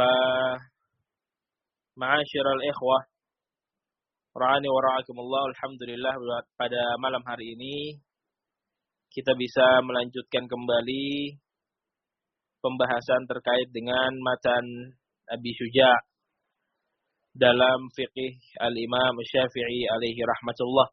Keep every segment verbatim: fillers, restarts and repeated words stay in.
Fa ma'asyiral ikhwah ra'ani wa ra'akumullah, alhamdulillah pada malam hari ini kita bisa melanjutkan kembali pembahasan terkait dengan matan Abi Syuja' dalam fiqih Al-Imam Syafi'i alaihi rahmatullah,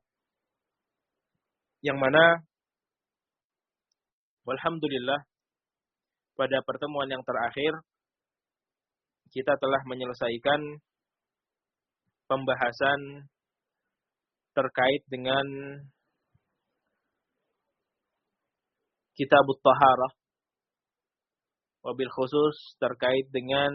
yang mana walhamdulillah pada pertemuan yang terakhir kita telah menyelesaikan pembahasan terkait dengan Kitabut Taharah, wabil khusus terkait dengan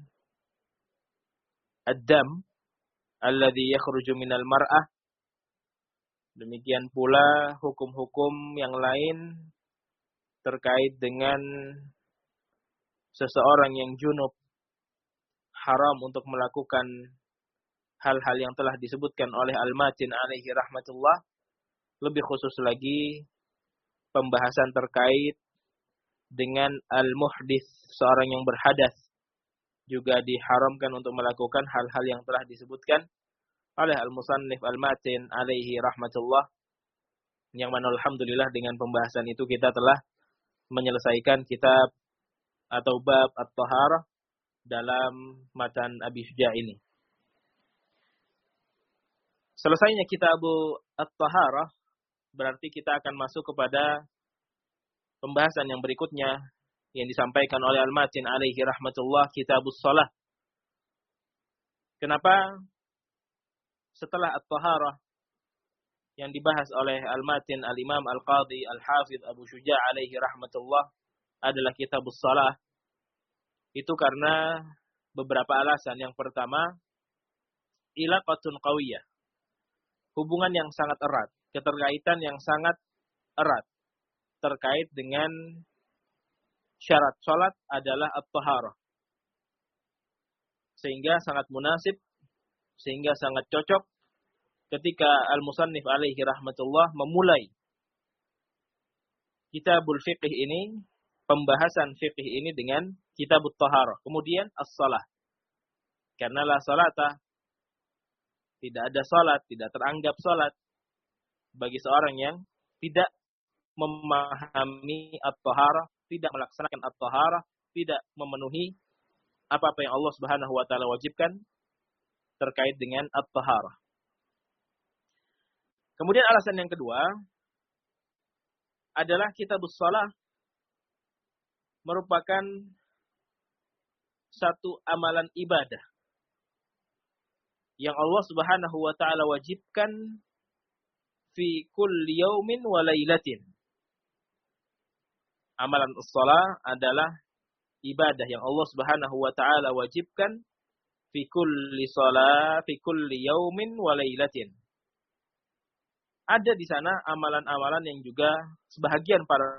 ad-dam alladhi yakhruju minal mar'ah. Demikian pula hukum-hukum yang lain terkait dengan seseorang yang junub, haram untuk melakukan hal-hal yang telah disebutkan oleh Al-Matin alaihi rahmatullah. Lebih khusus lagi pembahasan terkait dengan al-muhdits, seorang yang berhadas juga diharamkan untuk melakukan hal-hal yang telah disebutkan oleh Al-Musannif Al-Matin alaihi rahmatullah, yang mana alhamdulillah dengan pembahasan itu kita telah menyelesaikan kitab atau bab at-taharah dalam matan Abi Syuja' ini. Selesainya kitab at-taharah berarti kita akan masuk kepada pembahasan yang berikutnya yang disampaikan oleh Al-Matin alaihi rahmatullah, kitabus shalah. Kenapa setelah at-taharah yang dibahas oleh Al-Matin Al-Imam Al-Qadhi Al-Hafidh Abu Syuja' alaihi rahmatullah adalah kitabus shalah? Itu karena beberapa alasan. Yang pertama, ilaqatun qawiyah, hubungan yang sangat erat, keterkaitan yang sangat erat terkait dengan syarat salat adalah at-taharah. Sehingga sangat munasib, sehingga sangat cocok ketika Al-Musannif alaihi rahmatullah memulai kitabul fiqh ini, pembahasan fiqh ini dengan kitabut taharah, kemudian as-salah. Karena la salata, tidak ada salat, tidak teranggap salat bagi seorang yang tidak memahami at-taharah, tidak melaksanakan at-taharah, tidak memenuhi apa-apa yang Allah Subhanahu wa taala wajibkan terkait dengan at-taharah. Kemudian alasan yang kedua adalah kitabus shalah merupakan satu amalan ibadah yang Allah Subhanahu wa taala wajibkan fi kulli yaumin wa lailatin. Amalan shalah adalah ibadah yang Allah Subhanahu wa taala wajibkan fi kulli shalah fi kulli yaumin wa lailatin. Ada di sana amalan-amalan yang juga sebahagian para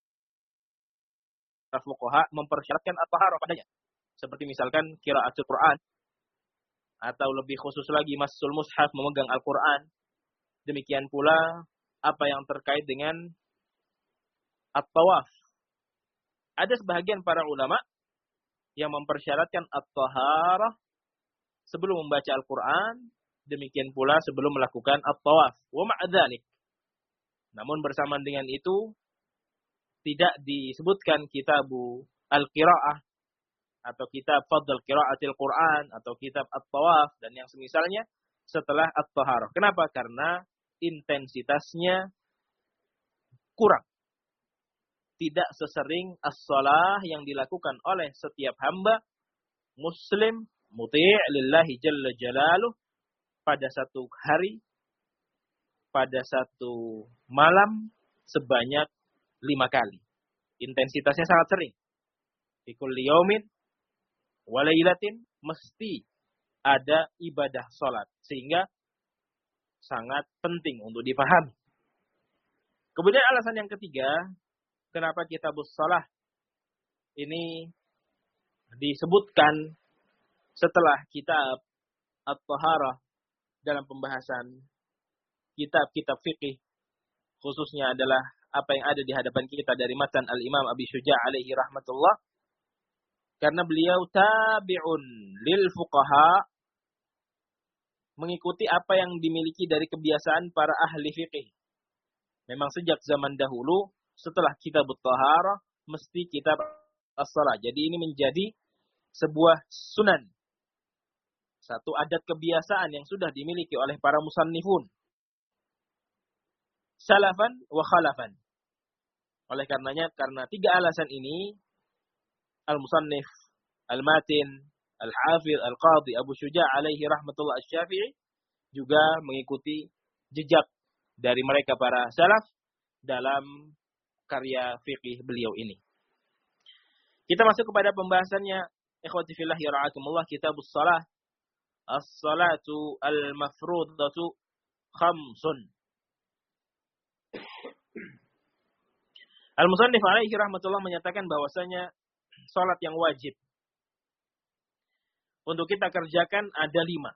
fuqaha mempersyaratkan at-taharah padanya. Seperti misalkan qiraatul Quran, atau lebih khusus lagi massul mushaf, memegang Al-Quran. Demikian pula apa yang terkait dengan at-tawaf. Ada sebahagian para ulama yang mempersyaratkan at-taharah sebelum membaca Al-Quran, demikian pula sebelum melakukan at-tawaf. Wa ma'adzalik, namun bersamaan dengan itu tidak disebutkan kitabu al-qiraah atau kitab fadl qiraatil Quran atau kitab at-tawaf dan yang semisalnya setelah at-taharah. Kenapa? Karena intensitasnya kurang. Tidak sesering as-shalah yang dilakukan oleh setiap hamba muslim muti' lillahi jalla jalaluh pada satu hari, pada satu malam sebanyak lima kali. Intensitasnya sangat sering. Fi kulli yaumin wa lailatin, mesti ada ibadah salat, sehingga sangat penting untuk dipahami. Kemudian alasan yang ketiga, kenapa kitabus shalah ini disebutkan setelah kitab at-taharah dalam pembahasan kitab-kitab fikih, khususnya adalah apa yang ada di hadapan kita dari matan Al-Imam Abi Syuja' alaihi rahmatullah. Karena beliau tabi'un lil fuqaha, mengikuti apa yang dimiliki dari kebiasaan para ahli fiqih. Memang sejak zaman dahulu, setelah kitab at-taharah, mesti kitab as-salah. Jadi ini menjadi sebuah sunan. Satu adat kebiasaan yang sudah dimiliki oleh para musannifun. Salafan wa khalafan. Oleh karenanya, karena tiga alasan ini, al-musannif, al-matin, Al-Hafidh, Al-Qadhi, Abu Syuja' alaihi rahmatullah asy-Syafi'i juga mengikuti jejak dari mereka para salaf dalam karya fikih beliau ini. Kita masuk kepada pembahasannya. Ikhwati fillah ya ra'akumullah, kitabus shalah. As-salatu al-mafrudatu khamsun. Al-Musannif alaihi rahmatullah menyatakan bahwasanya salat yang wajib untuk kita kerjakan ada lima.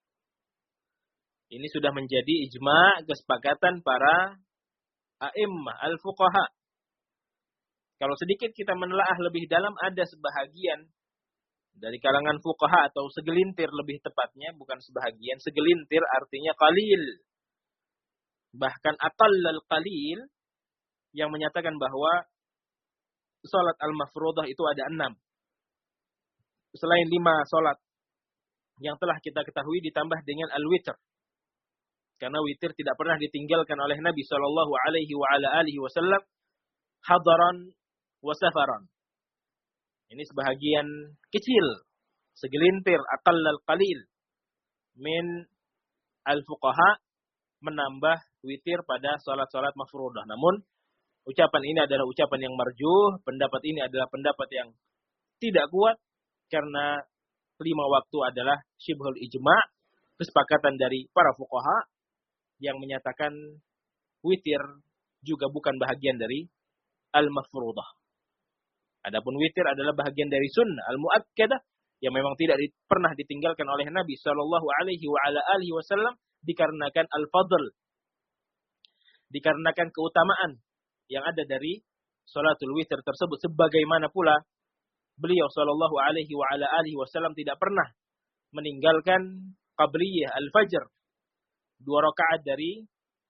Ini sudah menjadi ijma' kesepakatan para a'immah, al-fuqaha. Kalau sedikit kita menelaah lebih dalam, ada sebahagian dari kalangan fuqaha atau segelintir lebih tepatnya, bukan sebahagian, segelintir artinya qalil. Bahkan aqallal qalil yang menyatakan bahwa salat al-mafruḍah itu ada enam. Selain lima salat yang telah kita ketahui ditambah dengan al-witr. Karena witir tidak pernah ditinggalkan oleh Nabi sallallahu alaihi wa ala alihi wasallam hadaran wa safaran. Ini sebahagian kecil, segelintir aqallal qalil min al-fuqaha menambah witir pada salat-salat mafruḍah. Namun ucapan ini adalah ucapan yang marjuh, pendapat ini adalah pendapat yang tidak kuat karena lima waktu adalah syibhul ijma', kesepakatan dari para fuqaha yang menyatakan witir juga bukan bahagian dari al-mafruḍah. Adapun witir adalah bahagian dari sunnah al-muakkadah yang memang tidak di, pernah ditinggalkan oleh Nabi sallallahu alaihi wa ala alihi wasallam dikarenakan al-fadl, dikarenakan keutamaan yang ada dari salatul witir tersebut. Sebagaimana pula beliau sallallahu alaihi wa ala alihi wasallam tidak pernah meninggalkan qabliyah al-fajr, dua rakaat dari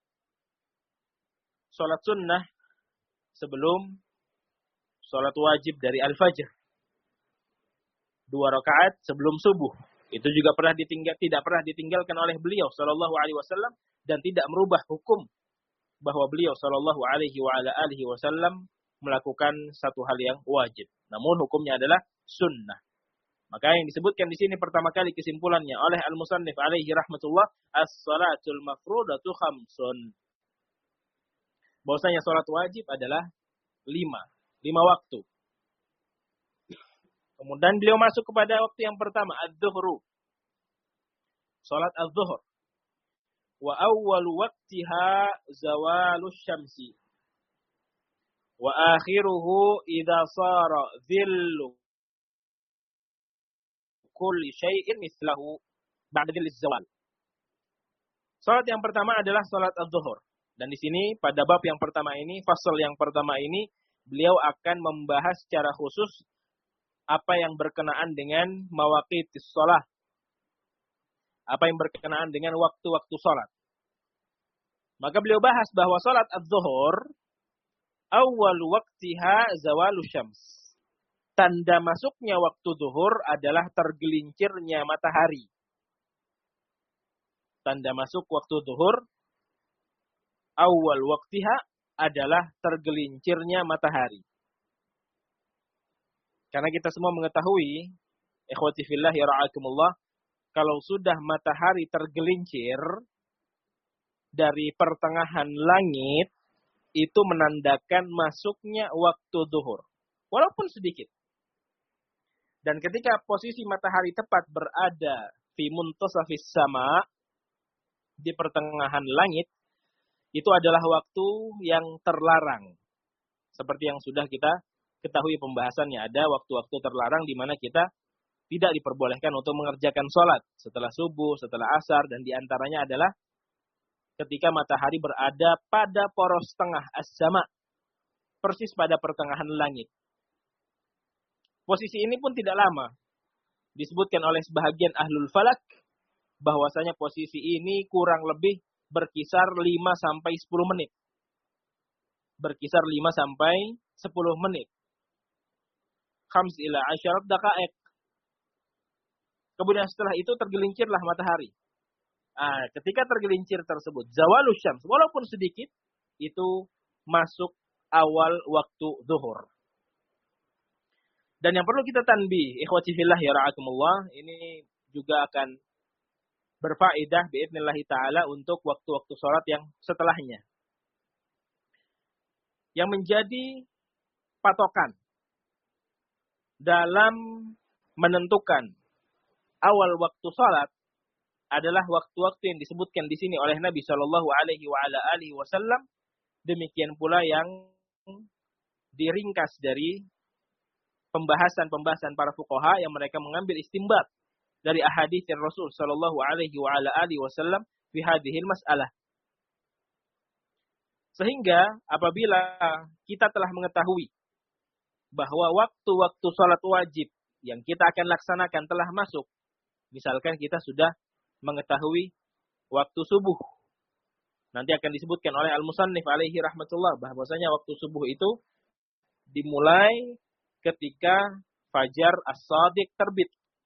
salat sunnah sebelum salat wajib dari al-fajr. Dua rakaat sebelum subuh. Itu juga pernah ditinggal, tidak pernah ditinggalkan oleh beliau sallallahu alaihi wasallam dan tidak merubah hukum bahwa beliau sallallahu alaihi wa ala alihi wasallam melakukan satu hal yang wajib. Namun hukumnya adalah sunnah. Maka yang disebutkan di sini pertama kali kesimpulannya oleh al-musannif alaihi rahmatullah, as-salatul mafrudatu khamsun. Bahwasanya salat wajib adalah lima. Lima waktu. Kemudian beliau masuk kepada waktu yang pertama, adz-zuhru. Salat adz-zuhr. Wa awwalu waqtiha zawalus syamsi. Wa akhiruhu idza sara dhillu kulli syai'in mislahu ba'da dhilliz zawal. Salat yang pertama adalah salat adz-zuhr. Dan di sini pada bab yang pertama ini, fasal yang pertama ini, beliau akan membahas secara khusus apa yang berkenaan dengan mawaqitis shalah. Apa yang berkenaan dengan waktu-waktu salat. Maka beliau bahas bahwa salat adz-zuhr awal waqtiha zawalus syams. Tanda masuknya waktu zuhur adalah tergelincirnya matahari. Tanda masuk waktu zuhur awal waqtiha adalah tergelincirnya matahari. Karena kita semua mengetahui, ikhwati fillah ya ra'akumullah, kalau sudah matahari tergelincir dari pertengahan langit, itu menandakan masuknya waktu zuhur. Walaupun sedikit. Dan ketika posisi matahari tepat berada fi muntasafis sama, di pertengahan langit, itu adalah waktu yang terlarang. Seperti yang sudah kita ketahui pembahasannya. Ada waktu-waktu terlarang di mana kita tidak diperbolehkan untuk mengerjakan sholat. Setelah subuh, setelah asar, dan diantaranya adalah ketika matahari berada pada poros tengah as-sama. Persis pada pertengahan langit. Posisi ini pun tidak lama. Disebutkan oleh sebahagian ahlul falak bahwasanya posisi ini kurang lebih berkisar lima sampai sepuluh menit. Berkisar lima sampai sepuluh menit. Khams ila asyarat daqa'iq. Kemudian setelah itu tergelincirlah matahari. Nah, ketika tergelincir tersebut, zawalus syams, walaupun sedikit, itu masuk awal waktu zuhur. Dan yang perlu kita tanbih, ikhwati fillah ya ra'akumullah, ini juga akan berfaedah biidznillah ta'ala untuk waktu-waktu sholat yang setelahnya. Yang menjadi patokan dalam menentukan awal waktu sholat adalah waktu-waktu yang disebutkan di sini oleh Nabi Shallallahu Alaihi Wasallam. Demikian pula yang diringkas dari pembahasan-pembahasan para fuqaha yang mereka mengambil istimbat dari ahadits Rasul Shallallahu Alaihi Wasallam fi hadhil mas'alah. Sehingga apabila kita telah mengetahui bahwa waktu-waktu sholat wajib yang kita akan laksanakan telah masuk, misalkan kita sudah mengetahui waktu subuh. Nanti akan disebutkan oleh Al-Musannif alaihi rahmatullah bahwasanya waktu subuh itu dimulai ketika fajar as-shadiq terbit.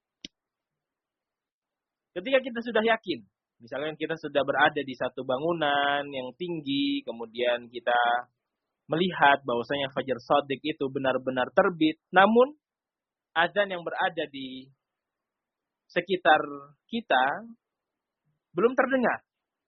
Ketika kita sudah yakin, misalkan kita sudah berada di satu bangunan yang tinggi, kemudian kita melihat bahwasanya fajar shadiq itu benar-benar terbit, namun azan yang berada di sekitar kita belum terdengar.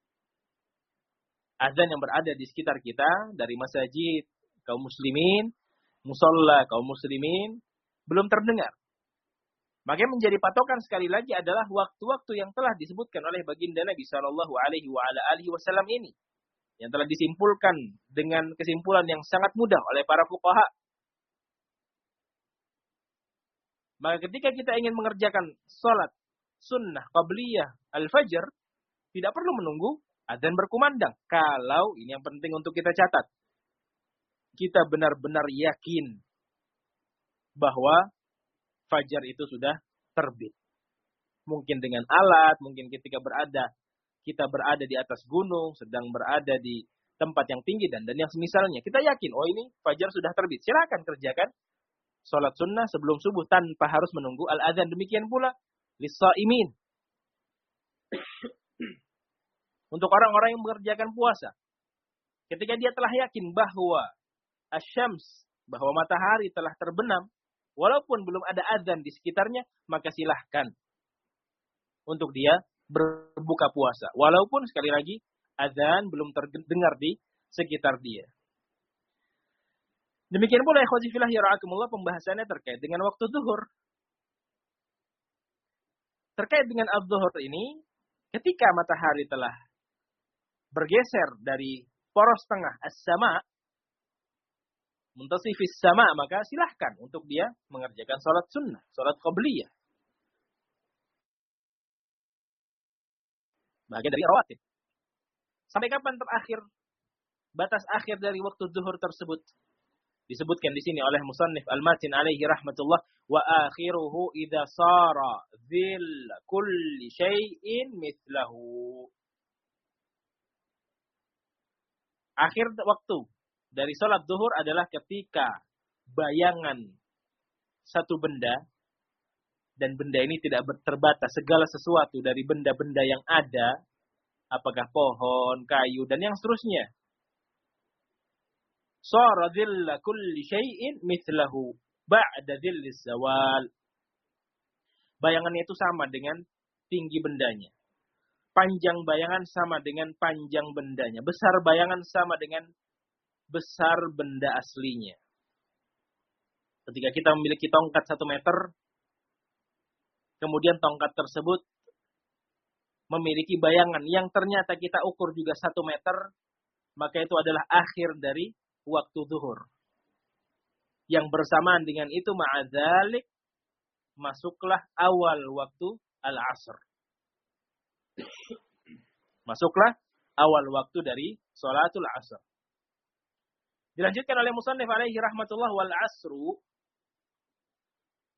Azan yang berada di sekitar kita dari masjid kaum muslimin, musalla kaum muslimin belum terdengar. Maka menjadi patokan sekali lagi adalah waktu-waktu yang telah disebutkan oleh baginda Nabi Shallallahu Alaihi Wasallam ini, yang telah disimpulkan dengan kesimpulan yang sangat mudah oleh para fuqaha. Maka ketika kita ingin mengerjakan sholat sunnah qabliyah al-fajr, tidak perlu menunggu azan berkumandang. Kalau, ini yang penting untuk kita catat, kita benar-benar yakin bahwa fajar itu sudah terbit. Mungkin dengan alat, mungkin ketika berada, kita berada di atas gunung, sedang berada di tempat yang tinggi, dan dan yang semisalnya. Kita yakin, oh ini fajar sudah terbit. Silakan kerjakan sholat sunnah sebelum subuh tanpa harus menunggu al-azan. Demikian pula lis-shaimin. Untuk orang-orang yang mengerjakan puasa. Ketika dia telah yakin bahwa asyams, bahwa matahari telah terbenam, walaupun belum ada azan di sekitarnya, maka silahkan untuk dia berbuka puasa. Walaupun sekali lagi azan belum terdengar di sekitar dia. Demikian pula ikhwati fillah ya ra'akumullah, pembahasannya terkait dengan waktu zuhur. Terkait dengan az-zuhur ini, ketika matahari telah bergeser dari poros tengah as-sama, muntasifis sama, maka silahkan untuk dia mengerjakan sholat sunnah, sholat qabliyah. Bagian dari rawatib. Sampai kapan terakhir, batas akhir dari waktu zuhur tersebut? Disebutkan di sini oleh musannif Al-Matin alaihi rahmatullah, wa akhiruhu idza sara dzil kulli syai'in mithlahu. Akhir waktu dari salat zuhur adalah ketika bayangan satu benda, dan benda ini tidak terbatas, segala sesuatu dari benda-benda yang ada, apakah pohon, kayu, dan yang seterusnya. Sara dhilla kulli syai'in mithlahu ba'da dhillis zawal. Bayangannya itu sama dengan tinggi bendanya. Panjang bayangan sama dengan panjang bendanya. Besar bayangan sama dengan besar benda aslinya. Ketika kita memiliki tongkat satu meter, kemudian tongkat tersebut memiliki bayangan yang ternyata kita ukur juga satu meter, maka itu adalah akhir dari waktu zuhur. Yang bersamaan dengan itu ma'adzalik, masuklah awal waktu al-asr. Masuklah awal waktu dari sholatul asr. Dilanjutkan oleh musannif alaihi rahmatullah, wal asru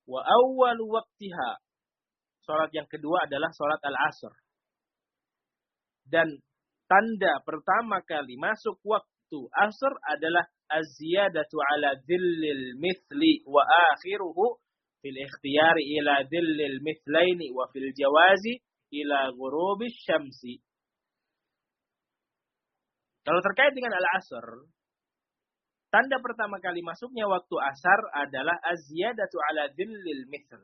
Wa awwal waqtiha. Salat yang kedua adalah salat al-asr. Dan tanda pertama kali masuk waktu asr adalah az-ziyadatu ala dhillil mithli wa akhiruhu fil ikhtiyari ila dhillil mithlaini wa fil jawazi ila ghurubis syamsi. Kalau terkait dengan al-asr, tanda pertama kali masuknya waktu asar adalah az-ziyadatu ala dhillil mithl.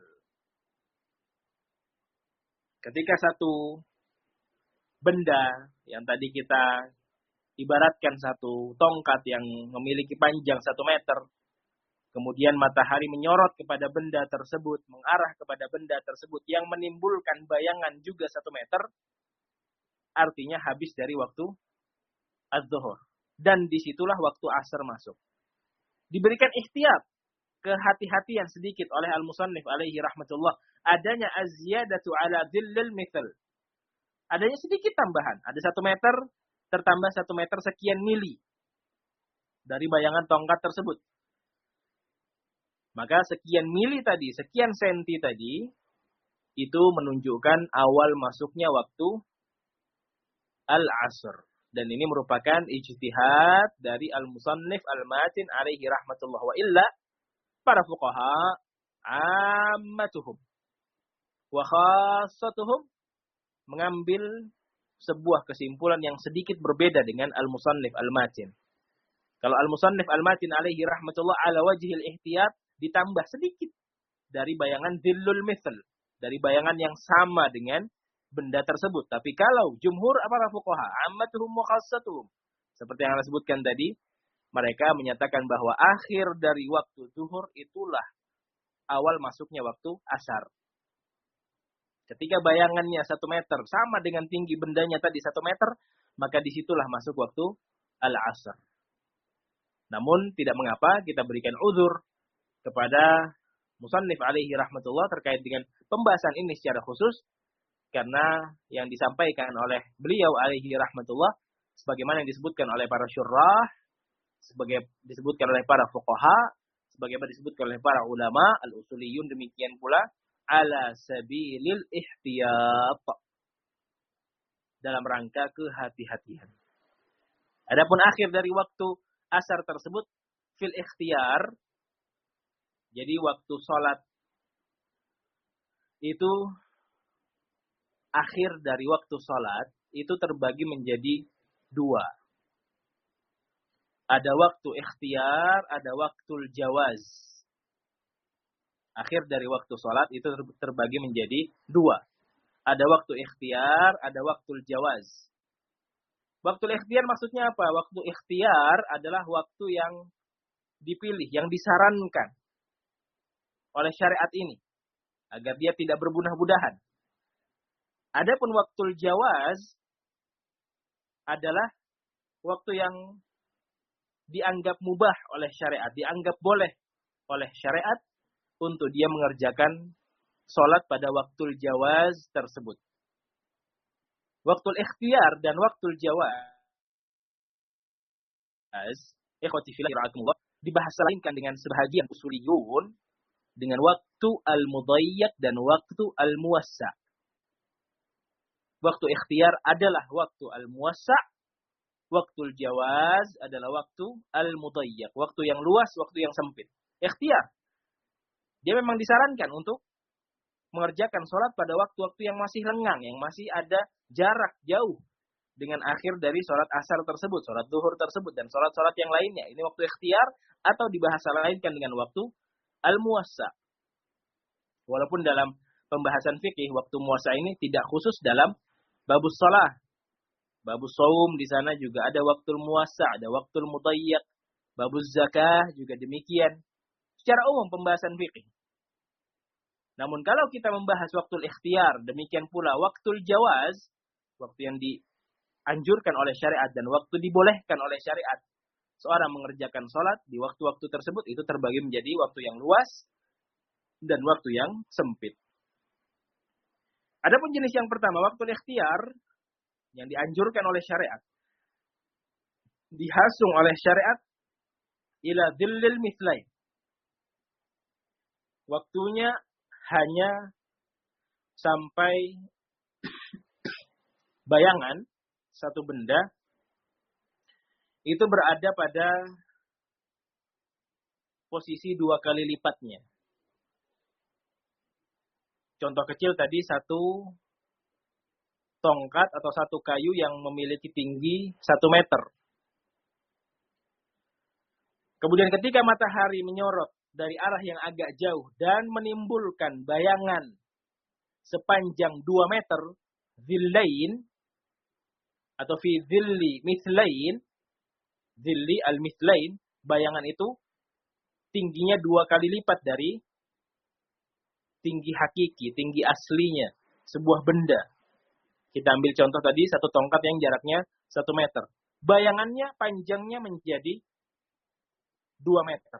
Ketika satu benda yang tadi kita ibaratkan satu tongkat yang memiliki panjang satu meter, kemudian matahari menyorot kepada benda tersebut, mengarah kepada benda tersebut yang menimbulkan bayangan juga satu meter, artinya habis dari waktu az-zuhur. Dan disitulah waktu asar masuk. Diberikan ikhtiyar, kehati-hatian sedikit oleh al-musannif alaihi rahmatullah, adanya az-ziyadatu ala dhillil mithl. Adanya sedikit tambahan, ada satu meter, tertambah satu meter sekian mili dari bayangan tongkat tersebut. Maka sekian mili tadi, sekian senti tadi, itu menunjukkan awal masuknya waktu al-asr. Dan ini merupakan ijtihad dari al-musannif al-matin alaihi rahmatullah. Wa illa, para fuqaha, ammatuhum wa khassatuhum, mengambil sebuah kesimpulan yang sedikit berbeda dengan al-musannif al-matin. Kalau al-musannif al-matin alaihi rahmatullah ala wajhil ihtiyat, ditambah sedikit dari bayangan dhillul mithl, dari bayangan yang sama dengan benda tersebut. Tapi kalau jumhur para fuqaha, ammatuhum wa khassatuhum, seperti yang saya sebutkan tadi, mereka menyatakan bahwa akhir dari waktu zuhur itulah awal masuknya waktu asar. Ketika bayangannya satu meter, sama dengan tinggi bendanya tadi satu meter, maka disitulah masuk waktu al-asr. Namun tidak mengapa kita berikan uzur kepada musannif alaihi rahmatullah terkait dengan pembahasan ini secara khusus, karena yang disampaikan oleh beliau alaihi rahmatullah, sebagaimana yang disebutkan oleh para syurrah, sebagai disebutkan oleh para fuqaha, sebagaimana disebutkan oleh para ulama al-usuliyun, demikian pula ala sabilil ihtiyat, dalam rangka kehati-hatian. Adapun akhir dari waktu asar tersebut fil ikhtiyar, jadi waktu salat itu, akhir dari waktu salat itu terbagi menjadi dua. Ada waktu ikhtiyar, ada waktu jawaz. Akhir dari waktu salat itu terbagi menjadi dua. Ada waktu ikhtiyar, ada waktu jawaz. Waktu ikhtiyar maksudnya apa? Waktu ikhtiyar adalah waktu yang dipilih, yang disarankan oleh syariat ini, agar dia tidak berbudah-budahan. Adapun waktu jawaz adalah waktu yang dianggap mubah oleh syariat, dianggap boleh oleh syariat untuk dia mengerjakan sholat pada waktu jawaz tersebut. Waktu ikhtiyar dan waktu jawaz, ikhwati fillah rahimakumullah, dibahas lainkan dengan sebahagian usuliyun dengan waktu al-mudayyak dan waktu al-muwassa'. Waktu ikhtiyar adalah waktu al-muwassa', waktu jawaz adalah waktu al-mudayyak, waktu yang luas, waktu yang sempit. Ikhtiyar, dia memang disarankan untuk mengerjakan sholat pada waktu-waktu yang masih lengang, yang masih ada jarak jauh dengan akhir dari sholat asar tersebut, sholat zuhur tersebut, dan sholat-sholat yang lainnya. Ini waktu ikhtiyar, atau dibahasa lainkan dengan waktu al-muwassa'. Walaupun dalam pembahasan fikih, waktu muwassa' ini tidak khusus dalam babus sholah. Babus saum di sana juga ada waktu muwassa', ada waktu mudayyak. Babus zakah juga demikian. Secara umum pembahasan fikih. Namun kalau kita membahas waktu ikhtiyar, demikian pula waktu jawaz, waktu yang dianjurkan oleh syariat dan waktu dibolehkan oleh syariat, seorang mengerjakan sholat di waktu-waktu tersebut, itu terbagi menjadi waktu yang luas dan waktu yang sempit. Adapun jenis yang pertama, waktu ikhtiyar, yang dianjurkan oleh syariat, dihasung oleh syariat ila dhillil mithlain waktunya hanya sampai bayangan satu benda itu berada pada posisi dua kali lipatnya. Contoh kecil tadi satu tongkat atau satu kayu yang memiliki tinggi satu meter. Kemudian ketika matahari menyorot dari arah yang agak jauh dan menimbulkan bayangan sepanjang dua meter, zillain, atau fi zilli mithlain, zilli al-mithlain, bayangan itu tingginya dua kali lipat dari tinggi hakiki, tinggi aslinya sebuah benda. Kita ambil contoh tadi satu tongkat yang jaraknya satu meter. Bayangannya panjangnya menjadi dua meter.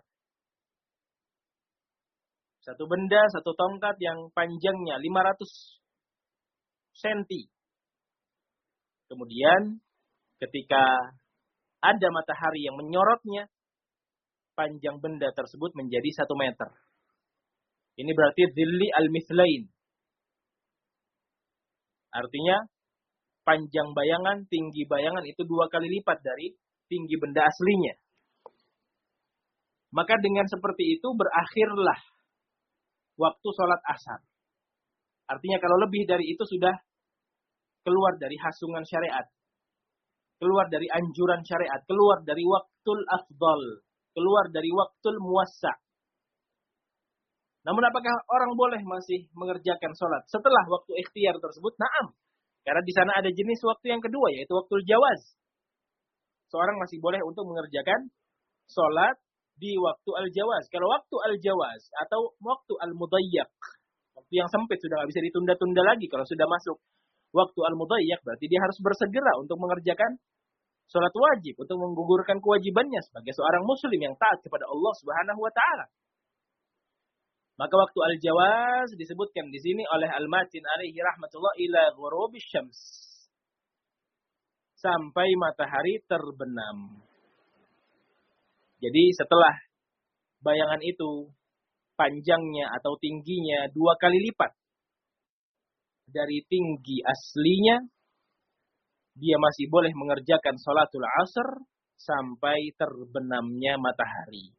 Satu benda, satu tongkat yang panjangnya lima ratus sentimeter. Kemudian ketika ada matahari yang menyorotnya, panjang benda tersebut menjadi satu meter. Ini berarti dhilli al-mithlain. Artinya, panjang bayangan, tinggi bayangan itu dua kali lipat dari tinggi benda aslinya. Maka dengan seperti itu berakhirlah waktu sholat asar. Artinya kalau lebih dari itu sudah keluar dari hasungan syariat. Keluar dari anjuran syariat. Keluar dari waktul afdal. Keluar dari waktul muwassa'. Namun apakah orang boleh masih mengerjakan sholat setelah waktu ikhtiar tersebut? Naam. Karena di sana ada jenis waktu yang kedua, yaitu waktu jawaz. Seorang masih boleh untuk mengerjakan sholat di waktu al-jawaz. Kalau waktu al-jawaz atau waktu al-mudayyak, waktu yang sempit sudah nggak bisa ditunda-tunda lagi. Kalau sudah masuk waktu al-mudayyak, berarti dia harus bersegera untuk mengerjakan sholat wajib, untuk menggugurkan kewajibannya sebagai seorang muslim yang taat kepada Allah Subhanahu wa taala. Maka waktu al-jawaz disebutkan di sini oleh Al-Matin alaihi rahmatullah ila ghurubis syams. Sampai matahari terbenam. Jadi setelah bayangan itu panjangnya atau tingginya dua kali lipat dari tinggi aslinya, dia masih boleh mengerjakan sholatul asr sampai terbenamnya matahari.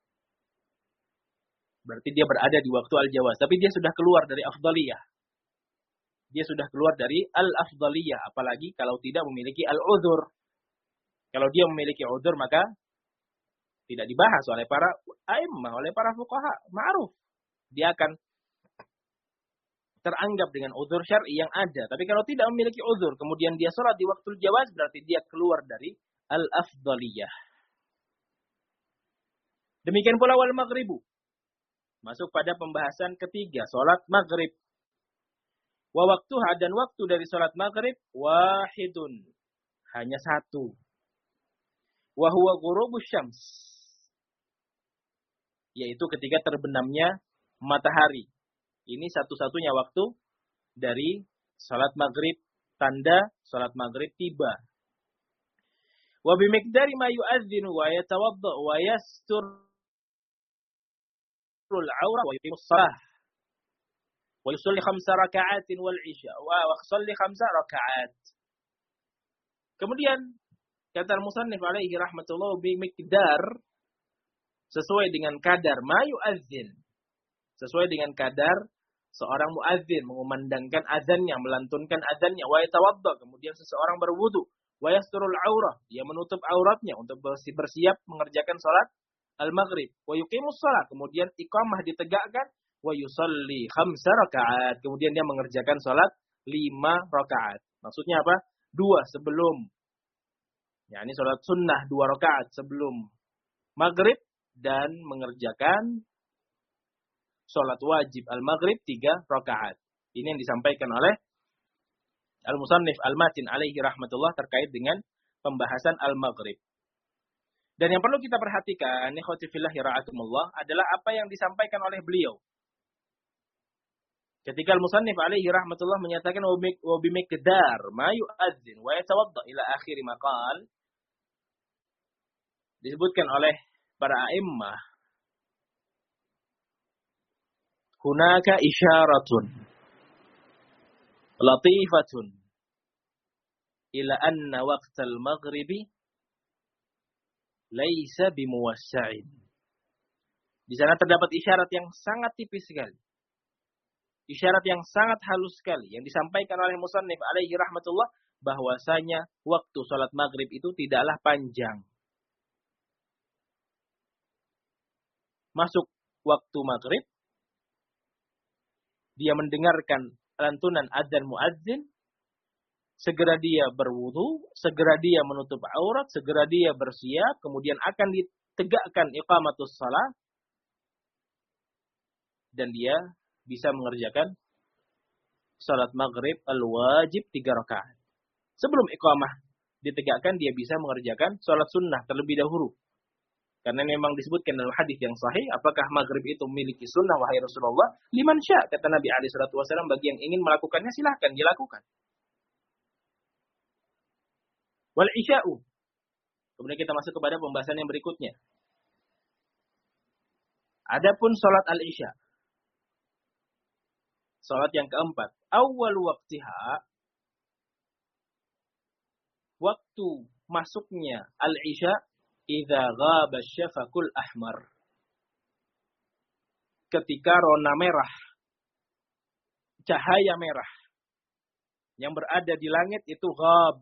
Berarti dia berada di waktu al-jawaz. Tapi dia sudah keluar dari afdaliyah. Dia sudah keluar dari al-afdaliyah. Apalagi kalau tidak memiliki al-udhur. Kalau dia memiliki udhur, maka tidak dibahas oleh para a'immah, oleh para fuqaha. Ma'ruf. Dia akan teranggap dengan udhur syar'i yang ada. Tapi kalau tidak memiliki udhur, kemudian dia sholat di waktu al-jawaz, berarti dia keluar dari al-afdaliyah. Demikian pula wal maghribu. Masuk pada pembahasan ketiga, sholat maghrib. Wa waktuha, dan waktu dari sholat maghrib, wahidun. Hanya satu. Wa huwa ghurubus syams. Yaitu ketika terbenamnya matahari. Ini satu-satunya waktu dari sholat maghrib, tanda sholat maghrib tiba. Wa bimiqdari ma yu'adzinu wa yatawadda wa yastur العورة ويقيم الصلاة ويصلي خمس ركعات والعشاء ويصلي خمس ركعات. Kemudian kata al-musannif alaihi rahmatullah bimiqdar, sesuai dengan kadar ma yu'adzin, sesuai dengan kadar seorang muadzin mengumandangkan azannya, melantunkan azannya, wa yatawadda, kemudian seseorang berwudu, wa yasturul aurah, dia menutup auratnya untuk bersiap mengerjakan salat al-maghrib, wa yuqimus shalah, kemudian iqamah ditegakkan, wa yusalli khamsa rakaat, kemudian dia mengerjakan salat lima rakaat. Maksudnya apa? Dua sebelum, ya ini salat sunnah dua rakaat sebelum maghrib, dan mengerjakan salat wajib al-maghrib tiga rakaat. Ini yang disampaikan oleh al-musannif al-matin alaihi rahmatullah terkait dengan pembahasan al-maghrib. Dan yang perlu kita perhatikan, ikhwati fillahi ra'akumullah, adalah apa yang disampaikan oleh beliau. Ketika al-musannif alaihi rahmatullah menyatakan wa bimiqdar ma yu'adzin wa yatawadda ila akhir maqal, disebutkan oleh para a'immah hunaka isyaratun latifatun ila anna waqtal maghribi laisa bimuwassa'in. Di sana terdapat isyarat yang sangat tipis sekali. Isyarat yang sangat halus sekali yang disampaikan oleh musannif alaihi rahmatullah bahwasanya waktu salat maghrib itu tidaklah panjang. Masuk waktu maghrib, dia mendengarkan lantunan adzan muadzin, segera dia berwudu, segera dia menutup aurat, segera dia bersiap, kemudian akan ditegakkan iqamatus shalah, dan dia bisa mengerjakan salat maghrib al-wajib tiga rakaat. Sebelum iqamah ditegakkan, dia bisa mengerjakan salat sunnah terlebih dahulu. Karena memang disebutkan dalam hadis yang sahih, apakah maghrib itu memiliki sunnah, wahai Rasulullah? Liman sya', kata Nabi alaihi salatu wasallam, bagi yang ingin melakukannya silahkan dilakukan. Wal isya'u. Kemudian kita masuk kepada pembahasan yang berikutnya. Adapun salat al-isya. Salat yang keempat. Awal waktiha. Waktu masuknya al-isya. Idza ghaba syafaqul ahmar. Ketika rona merah. Cahaya merah. Yang berada di langit itu ghab.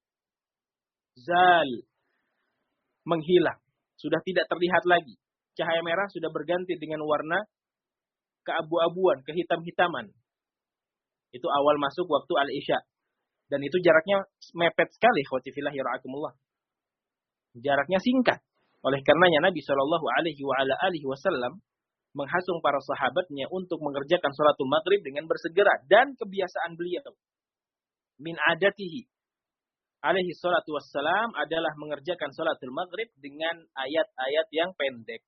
Zal. Menghilang. Sudah tidak terlihat lagi. Cahaya merah sudah berganti dengan warna keabu-abuan, kehitam-hitaman. Itu awal masuk waktu al-isya. Dan itu jaraknya mepet sekali. Khotifillah yara'akumullah. Jaraknya singkat. Oleh karenanya Nabi shallallahu alaihi wasallam menghasung para sahabatnya untuk mengerjakan sholatul maghrib dengan bersegera. Dan kebiasaan beliau. Min adatihi. Alaihi salatu wassalam adalah mengerjakan sholatul maghrib dengan ayat-ayat yang pendek.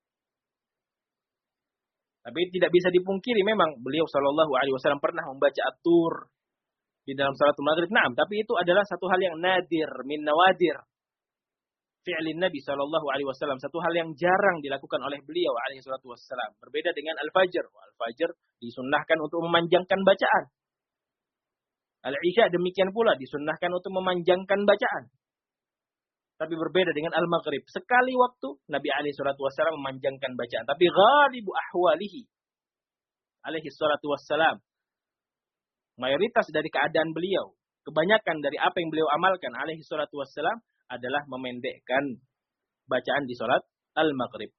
Tapi tidak bisa dipungkiri memang beliau sallallahu alaihi wasallam pernah membaca at-tur di dalam sholatul maghrib. Naam, tapi itu adalah satu hal yang nadir, min nawadir. Fi'lin Nabi sallallahu alaihi wasallam, satu hal yang jarang dilakukan oleh beliau alaihi salatu wassalam. Berbeda dengan al-fajr. Al-fajr disunnahkan untuk memanjangkan bacaan. Al-isya demikian pula disunnahkan untuk memanjangkan bacaan. Tapi berbeda dengan al-maghrib. Sekali waktu Nabi alaihi salatu wassalam memanjangkan bacaan. Tapi ghalibu ahwalihi alaihi salatu wassalam. Mayoritas dari keadaan beliau. Kebanyakan dari apa yang beliau amalkan alaihi salatu wassalam adalah memendekkan bacaan di salat al-maghrib.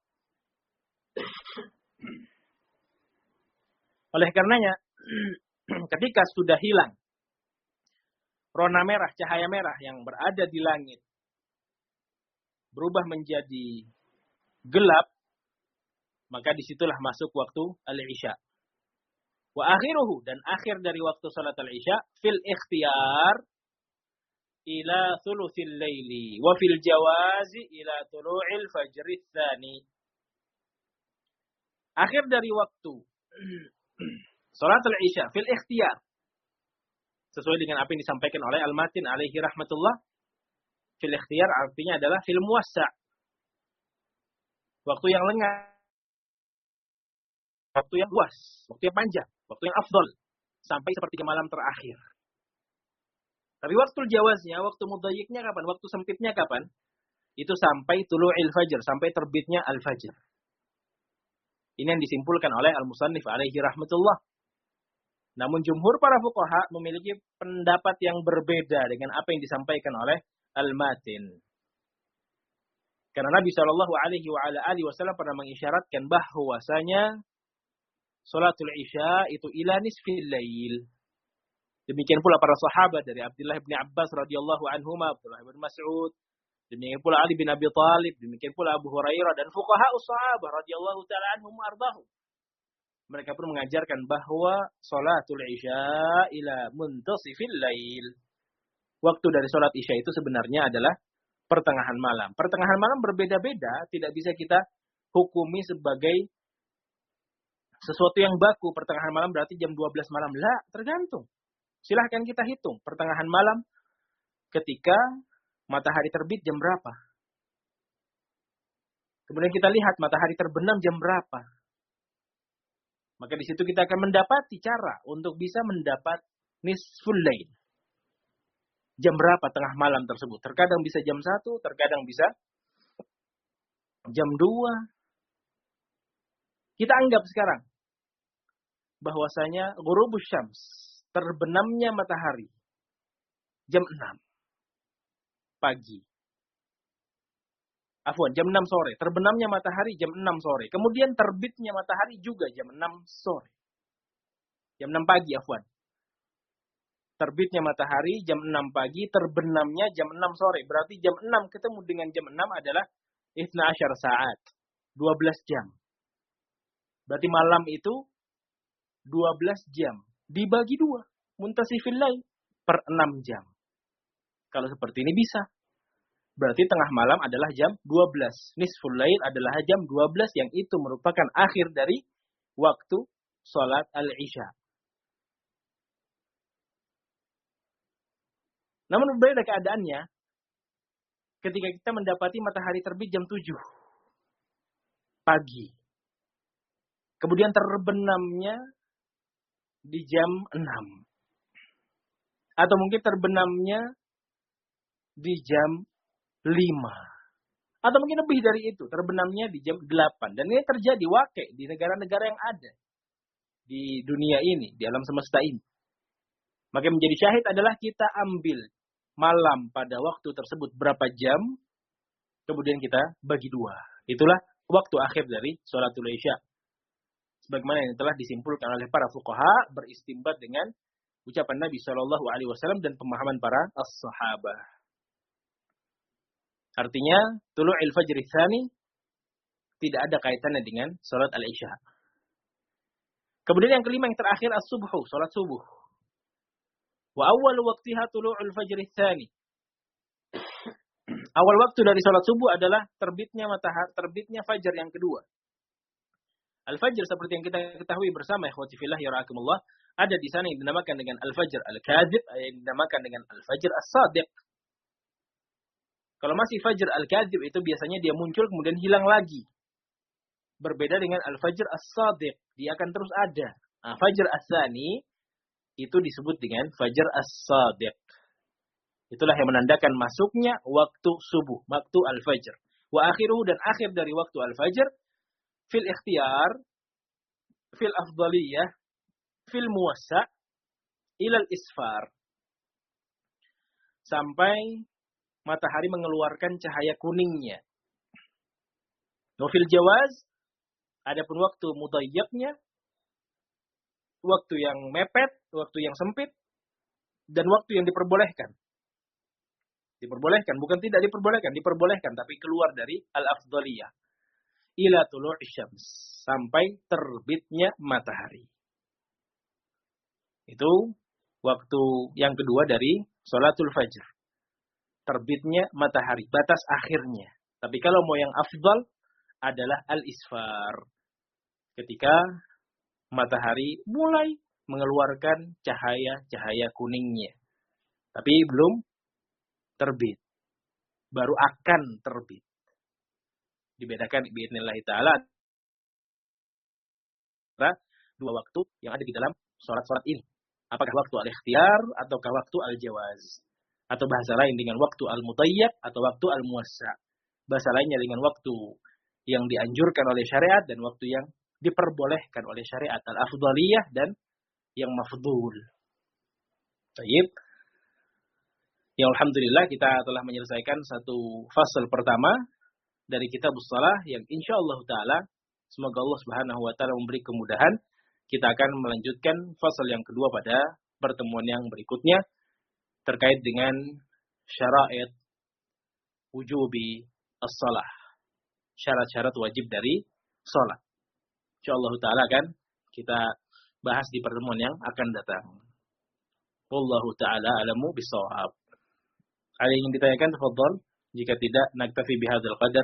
Oleh karenanya, ketika sudah hilang rona merah, cahaya merah yang berada di langit, berubah menjadi gelap, maka disitulah masuk waktu al-isya. Wa akhiruhu, dan akhir dari waktu salat al-isya, fil ikhtiyar, ila thuluthil laili, wa fil jawazi, ila tulu'il fajri tsani. Akhir dari waktu salat al-isya, fil ikhtiyar, sesuai dengan apa yang disampaikan oleh Al-Matin alaihi rahmatullah. Fil ikhtiyar artinya adalah fil muwassa'. Waktu yang lengah. Waktu yang luas. Waktu yang panjang. Waktu yang afdol. Sampai sepertiga malam terakhir. Tapi waktu jawaznya, waktu mudhayyiknya kapan? Waktu sempitnya kapan? Itu sampai tulu'il fajr. Sampai terbitnya al-fajr. Ini yang disimpulkan oleh Al-Musannif alaihi rahmatullah. Namun jumhur para fuqaha memiliki pendapat yang berbeda dengan apa yang disampaikan oleh Al-Matin. Karena Nabi shallallahu alaihi wasallam pernah mengisyaratkan bahwasanya salatul isya itu ila nisfil lail. Demikian pula para sahabat dari Abdullah bin Abbas radhiyallahu anhuma, Abdullah bin Mas'ud, demikian pula Ali bin Abi Thalib, demikian pula Abu Hurairah dan fuqaha sahabat radhiyallahu taala anhum ardhahum. Mereka pun mengajarkan bahwa salatul isya ila muntasifil lail. Waktu dari salat isya itu sebenarnya adalah pertengahan malam. Pertengahan malam berbeda-beda, tidak bisa kita hukumi sebagai sesuatu yang baku. Pertengahan malam berarti jam dua belas malam. Lah, tergantung. Silahkan kita hitung. Pertengahan malam ketika matahari terbit jam berapa. Kemudian kita lihat matahari terbenam jam berapa. Maka di situ kita akan mendapati cara untuk bisa mendapat nisful lail. Jam berapa tengah malam tersebut? Terkadang bisa jam satu, terkadang bisa jam dua. Kita anggap sekarang bahwasanya ghurubus syams, terbenamnya matahari, jam enam pagi. Afwan, jam enam sore. Terbenamnya matahari jam enam sore. Kemudian terbitnya matahari juga jam enam sore. Jam enam pagi, afwan. Terbitnya matahari jam enam pagi, terbenamnya jam enam sore. Berarti jam enam ketemu dengan jam enam adalah isna asyar saat. dua belas jam. Berarti malam itu dua belas jam. Dibagi dua. Muntasifil lail per enam jam. Kalau seperti ini bisa. Berarti tengah malam adalah jam dua belas. Nisful lail adalah jam dua belas yang itu merupakan akhir dari waktu sholat al-isya. Namun berbeda keadaannya ketika kita mendapati matahari terbit jam tujuh pagi. Kemudian terbenamnya di jam enam. Atau mungkin terbenamnya di jam lima. Atau mungkin lebih dari itu. Terbenamnya di jam delapan. Dan ini terjadi wakil di negara-negara yang ada. Di dunia ini. Di alam semesta ini. Maka menjadi syahid adalah kita ambil malam pada waktu tersebut berapa jam. Kemudian kita bagi dua. Itulah waktu akhir dari sholatul isya. Sebagaimana yang telah disimpulkan oleh para fuqaha beristimbat dengan ucapan Nabi shallallahu alaihi wasallam dan pemahaman para as-sahabah. Artinya, tulu'il fajri tsani tidak ada kaitannya dengan salat al-isya. Kemudian yang kelima yang terakhir as-subhu, salat subuh. Wa awwal waqtiha tulu'ul fajri tsani. Awal waktu dari salat subuh adalah terbitnya matahari, terbitnya fajar yang kedua. Al-fajr seperti yang kita ketahui bersama ikhwati fillah ya rahimakumullah, ada di sana yang dinamakan dengan al-fajr al-kadzib, yang dinamakan dengan al-fajr as-shadiq. Kalau masih fajr al-kadzib itu biasanya dia muncul kemudian hilang lagi. Berbeda dengan al-fajr as-shadiq, dia akan terus ada. Nah, fajr as-tsani itu disebut dengan fajr as-shadiq. Itulah yang menandakan masuknya waktu subuh, waktu al-fajr. Wa akhiruhu, dan akhir dari waktu al-fajr fil ikhtiyar, fil afdaliyah, fil muwassa' ilal isfar. Sampai matahari mengeluarkan cahaya kuningnya. Wafil jawaz, adapun waktu mudayyaqnya, waktu yang mepet, waktu yang sempit, dan waktu yang diperbolehkan. Diperbolehkan, bukan tidak diperbolehkan, diperbolehkan, tapi keluar dari al-afdaliyah. Ila tulu'i syams, sampai terbitnya matahari. Itu waktu yang kedua dari sholatul fajr. Terbitnya matahari, batas akhirnya. Tapi kalau mau yang afdal adalah al-isfar. Ketika matahari mulai mengeluarkan cahaya-cahaya kuningnya. Tapi belum terbit. Baru akan terbit. Dibedakan biidznillah ta'ala dua waktu yang ada di dalam sholat-sholat ini. Apakah waktu al-ikhtiyar ataukah waktu al-jawaz. Atau bahasa lain dengan waktu al-mutayyab atau waktu al-muwassa'. Bahasa lainnya dengan waktu yang dianjurkan oleh syariat dan waktu yang diperbolehkan oleh syariat. Al-afdaliyah dan yang mafdul. Baik. Ya alhamdulillah kita telah menyelesaikan satu fasal pertama dari kitabus shalah yang insyaallah taala semoga Allah Subhanahu wa taala memberi kemudahan. Kita akan melanjutkan fasal yang kedua pada pertemuan yang berikutnya terkait dengan syara'id wujubi as-shalah. Syarat-syarat wajib dari salat. Insyaallah taala akan kita bahas di pertemuan yang akan datang. Wallahu taala alamu bissawab. Ada yang ingin ditanyakan, tafadhol. Jika tidak, naktafi bihadzal qadar.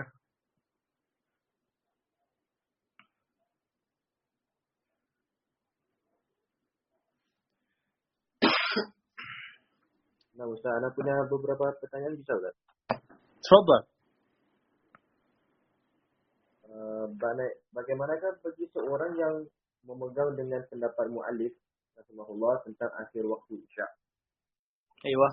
Nah, Ustaz, Ana punya beberapa pertanyaan, bisa, Ustaz? Tafadhol. Uh, bagaimanakah bagi seorang yang memegang dengan pendapat mu'allif rahimahullah tentang akhir waktu Isya. Ayo.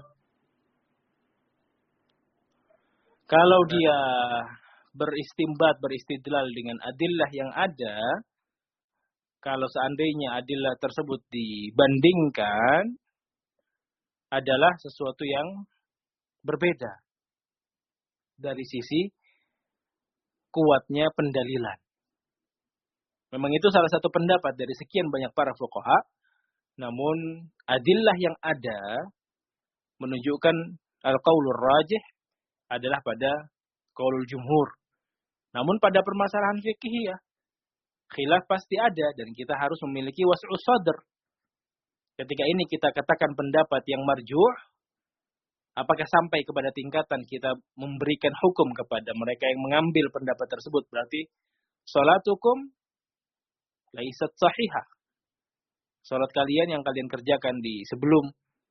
Kalau dia beristimbat, beristidlal dengan adillah yang ada, kalau seandainya adillah tersebut dibandingkan, adalah sesuatu yang berbeda dari sisi kuatnya pendalilan. Memang itu salah satu pendapat dari sekian banyak para fuqaha, namun adillah yang ada menunjukkan al-qaulur rajih adalah pada qaulul jumhur. Namun pada permasalahan fikih ya, khilaf pasti ada dan kita harus memiliki was'us sadr. Ketika ini kita katakan pendapat yang marjuh, apakah sampai kepada tingkatan kita memberikan hukum kepada mereka yang mengambil pendapat tersebut? Berarti salatukum laisat sahihah. Salat kalian yang kalian kerjakan di sebelum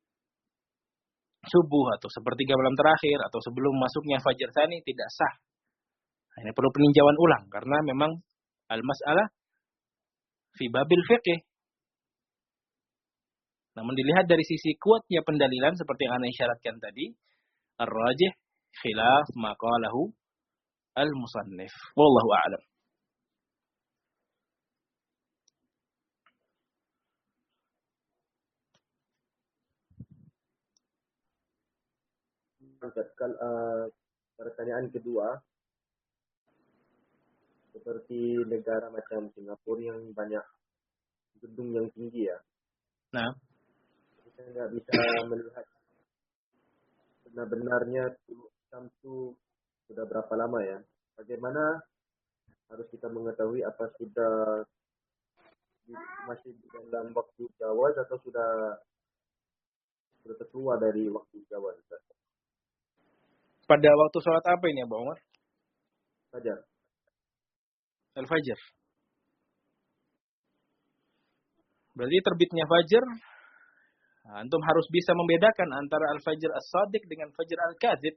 subuh atau sepertiga malam terakhir atau sebelum masuknya fajar tsani tidak sah. Ini perlu peninjauan ulang karena memang al-mas'alah fi babil fiqh. Namun dilihat dari sisi kuatnya pendalilan seperti yang Anda isyaratkan tadi, ar-rajih khilaf ma qalahu al-musannif. Wallahu a'lam. Uh, pertanyaan kedua, seperti negara macam Singapura yang banyak gedung yang tinggi ya. Nah, kita nggak bisa melihat benar-benarnya Syamsu sudah berapa lama ya. Bagaimana harus kita mengetahui apa sudah masih dalam waktu jawaz atau sudah sudah keluar dari waktu jawaz? Pada waktu sholat apa ini, Abu Umar? Fajar. Al-Fajr. Berarti terbitnya Fajar, antum harus bisa membedakan antara Al-Fajr As-Sadiq dengan Fajr Al-Kadzib.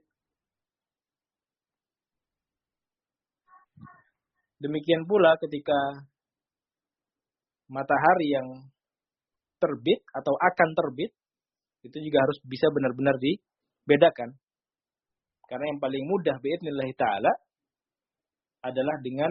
Demikian pula ketika matahari yang terbit atau akan terbit, itu juga harus bisa benar-benar dibedakan. Karena yang paling mudah bi'idznillah ta'ala adalah dengan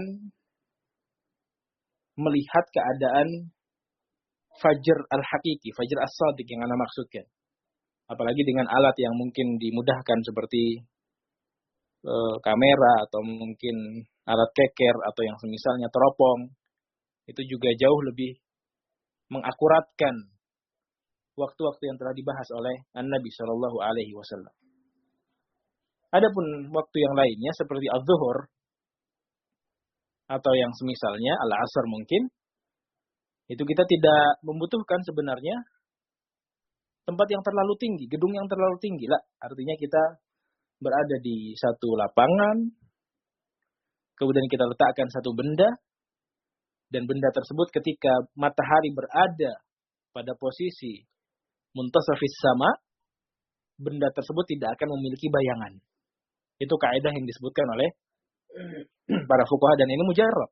melihat keadaan Fajr al-Hakiki, Fajr as-Sadiq yang Anda maksudkan. Apalagi dengan alat yang mungkin dimudahkan seperti e, kamera atau mungkin alat keker atau yang semisalnya teropong. Itu juga jauh lebih mengakuratkan waktu-waktu yang telah dibahas oleh An-Nabi shallallahu alaihi wasallam. Adapun waktu yang lainnya seperti az-zuhur atau yang semisalnya al-asr mungkin, itu kita tidak membutuhkan sebenarnya tempat yang terlalu tinggi, gedung yang terlalu tinggi lah. Artinya kita berada di satu lapangan, kemudian kita letakkan satu benda, dan benda tersebut ketika matahari berada pada posisi muntasafis sama, benda tersebut tidak akan memiliki bayangan. Itu kaidah yang disebutkan oleh para fuqaha dan ini mujarrab.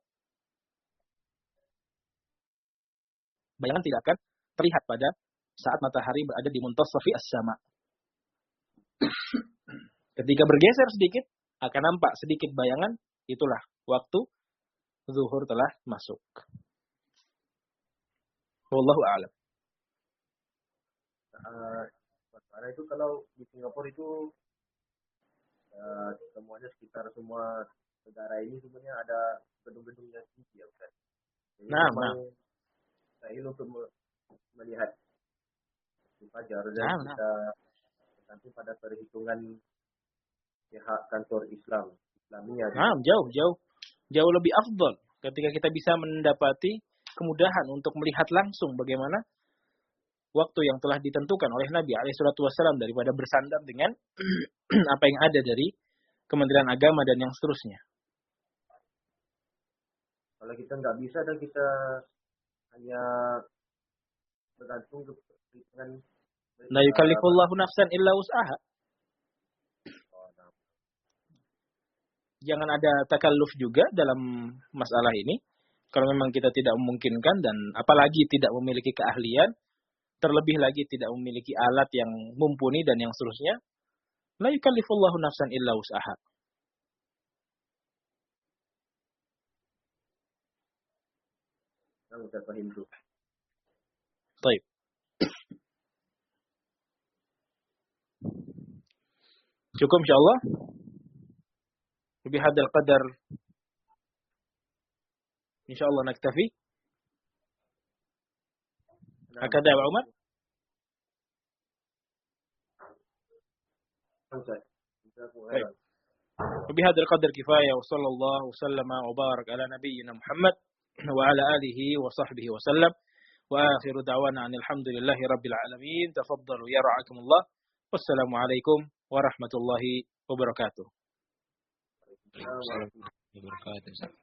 Bayangan tidak akan terlihat pada saat matahari berada di muntasafi as-sama. Ketika bergeser sedikit, akan nampak sedikit bayangan, itulah waktu zuhur telah masuk. Wallahu a'lam. Uh, karena itu kalau di Singapura itu uh, semuanya sekitar semua negara ini sebenarnya ada gedung-gedung yang tinggi ya Ustaz. Jadi nah, memang nah. saya untuk melihat fajar dan nah, kita nanti pada perhitungan pihak kantor Islam Islamia. Nah, jauh jauh jauh lebih afdal ketika kita bisa mendapati kemudahan untuk melihat langsung bagaimana waktu yang telah ditentukan oleh Nabi alaihi salatu wasallam daripada bersandar dengan apa yang ada dari Kementerian Agama dan yang seterusnya. Kalau kita nggak bisa dan kita hanya bergantung dengan la yukallifullahu nafsan illa wus'aha. Jangan ada takalluf juga dalam masalah ini. Kalau memang kita tidak memungkinkan dan apalagi tidak memiliki keahlian, terlebih lagi tidak memiliki alat yang mumpuni dan yang seterusnya, la yukallifullahu nafsan illa wus'aha. Nah, Ustaz Fahim tuh. Baik. Cukup insyaallah. بهذا القدر إن شاء الله نكتفي. هكذا يا عمر. وبهذا القدر كفاية وصلى الله وسلم وبارك على نبينا محمد وعلى آله وصحبه وسلم وآخر دعوانا عن الحمد لله رب العالمين. تفضلوا يرعاكم الله والسلام عليكم ورحمة الله وبركاته. Waalaikumsalam warahmatullahi wabarakatuh.